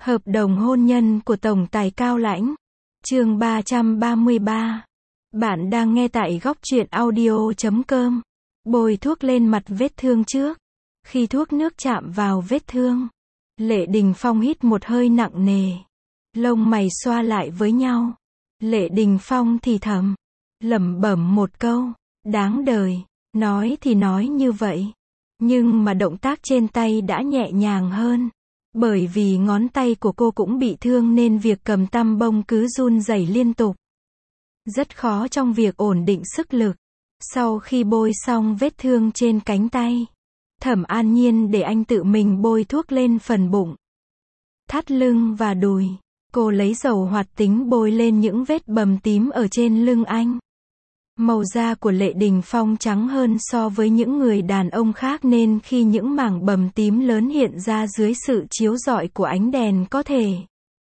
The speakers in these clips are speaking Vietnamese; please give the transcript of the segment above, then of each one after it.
Hợp đồng hôn nhân của Tổng tài Cao Lãnh. Chương 333. Bạn đang nghe tại góc truyện audio.com. Bôi thuốc lên mặt vết thương trước. Khi thuốc nước chạm vào vết thương, Lệ Đình Phong hít một hơi nặng nề. Lông mày xoa lại với nhau. Lệ Đình Phong thì thầm, lẩm bẩm một câu, đáng đời. Nói thì nói như vậy, nhưng mà động tác trên tay đã nhẹ nhàng hơn. Bởi vì ngón tay của cô cũng bị thương nên việc cầm tăm bông cứ run rẩy liên tục. Rất khó trong việc ổn định sức lực. Sau khi bôi xong vết thương trên cánh tay, Thẩm An Nhiên để anh tự mình bôi thuốc lên phần bụng, thắt lưng và đùi. Cô lấy dầu hoạt tính bôi lên những vết bầm tím ở trên lưng anh. Màu da của Lệ Đình Phong trắng hơn so với những người đàn ông khác nên khi những mảng bầm tím lớn hiện ra dưới sự chiếu rọi của ánh đèn có thể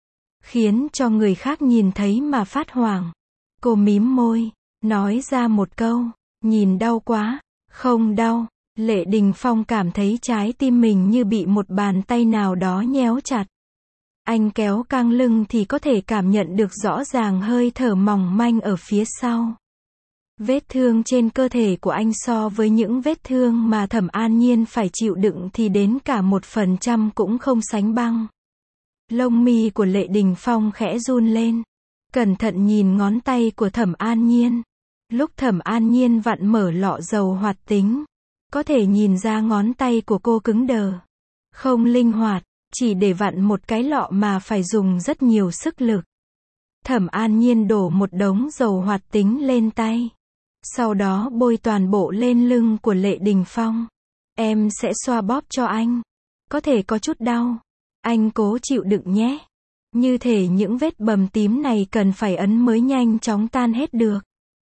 khiến cho người khác nhìn thấy mà phát hoảng. Cô mím môi, nói ra một câu, nhìn đau quá. Không đau. Lệ Đình Phong cảm thấy trái tim mình như bị một bàn tay nào đó nhéo chặt. Anh kéo căng lưng thì có thể cảm nhận được rõ ràng hơi thở mỏng manh ở phía sau. Vết thương trên cơ thể của anh so với những vết thương mà Thẩm An Nhiên phải chịu đựng thì đến cả 1% cũng không sánh bằng. Lông mi của Lệ Đình Phong khẽ run lên. Cẩn thận nhìn ngón tay của Thẩm An Nhiên. Lúc Thẩm An Nhiên vặn mở lọ dầu hoạt tính, có thể nhìn ra ngón tay của cô cứng đờ, không linh hoạt, chỉ để vặn một cái lọ mà phải dùng rất nhiều sức lực. Thẩm An Nhiên đổ một đống dầu hoạt tính lên tay. Sau đó bôi toàn bộ lên lưng của Lệ Đình Phong. Em sẽ xoa bóp cho anh. Có thể có chút đau. Anh cố chịu đựng nhé. Như thể những vết bầm tím này cần phải ấn mới nhanh chóng tan hết được.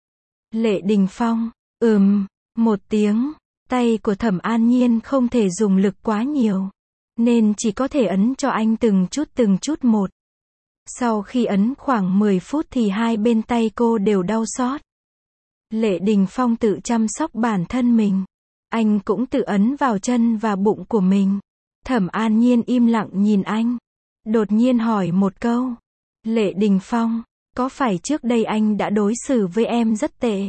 Lệ Đình Phong, một tiếng. Tay của Thẩm An Nhiên không thể dùng lực quá nhiều, nên chỉ có thể ấn cho anh từng chút một. Sau khi ấn khoảng 10 phút thì hai bên tay cô đều đau xót. Lệ Đình Phong tự chăm sóc bản thân mình. Anh cũng tự ấn vào chân và bụng của mình. Thẩm An Nhiên im lặng nhìn anh. Đột nhiên hỏi một câu. Lệ Đình Phong, có phải trước đây anh đã đối xử với em rất tệ?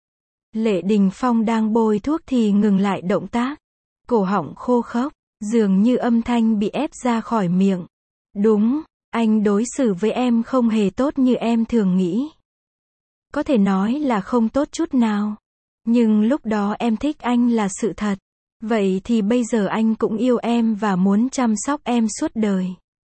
Lệ Đình Phong đang bôi thuốc thì ngừng lại động tác. Cổ họng khô khốc, dường như âm thanh bị ép ra khỏi miệng. Đúng, anh đối xử với em không hề tốt như em thường nghĩ. Có thể nói là không tốt chút nào. Nhưng lúc đó em thích anh là sự thật. Vậy thì bây giờ anh cũng yêu em và muốn chăm sóc em suốt đời.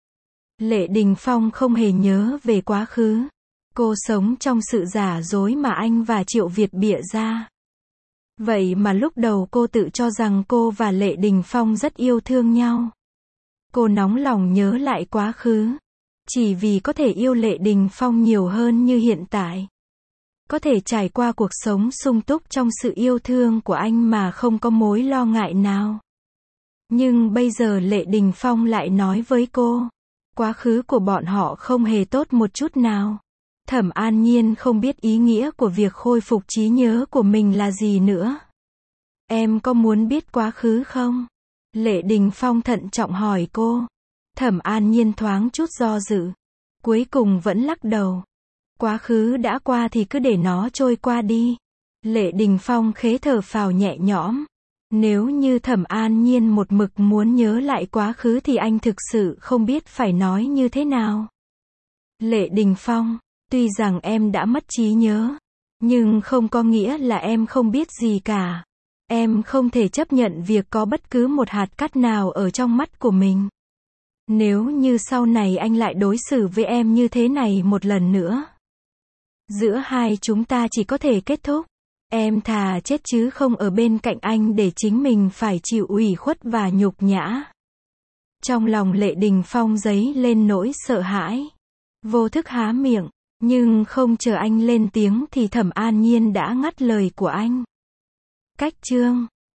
Lệ Đình Phong không hề nhớ về quá khứ. Cô sống trong sự giả dối mà anh và Triệu Việt bịa ra. Vậy mà lúc đầu cô tự cho rằng cô và Lệ Đình Phong rất yêu thương nhau. Cô nóng lòng nhớ lại quá khứ. Chỉ vì có thể yêu Lệ Đình Phong nhiều hơn như hiện tại. Có thể trải qua cuộc sống sung túc trong sự yêu thương của anh mà không có mối lo ngại nào. Nhưng bây giờ Lệ Đình Phong lại nói với cô, quá khứ của bọn họ không hề tốt một chút nào. Thẩm An Nhiên không biết ý nghĩa của việc khôi phục trí nhớ của mình là gì nữa. Em có muốn biết quá khứ không? Lệ Đình Phong thận trọng hỏi cô. Thẩm An Nhiên thoáng chút do dự. Cuối cùng vẫn lắc đầu. Quá khứ đã qua thì cứ để nó trôi qua đi. Lệ Đình Phong khẽ thở phào nhẹ nhõm. Nếu như Thẩm An Nhiên một mực muốn nhớ lại quá khứ thì anh thực sự không biết phải nói như thế nào. Lệ Đình Phong, tuy rằng em đã mất trí nhớ, nhưng không có nghĩa là em không biết gì cả. Em không thể chấp nhận việc có bất cứ một hạt cát nào ở trong mắt của mình. Nếu như sau này anh lại đối xử với em như thế này một lần nữa, giữa hai chúng ta chỉ có thể kết thúc. Em thà chết chứ không ở bên cạnh anh để chính mình phải chịu ủy khuất và nhục nhã. Trong lòng Lệ Đình Phong dấy lên nỗi sợ hãi. Vô thức há miệng, nhưng không chờ anh lên tiếng thì Thẩm An Nhiên đã ngắt lời của anh. Cách chương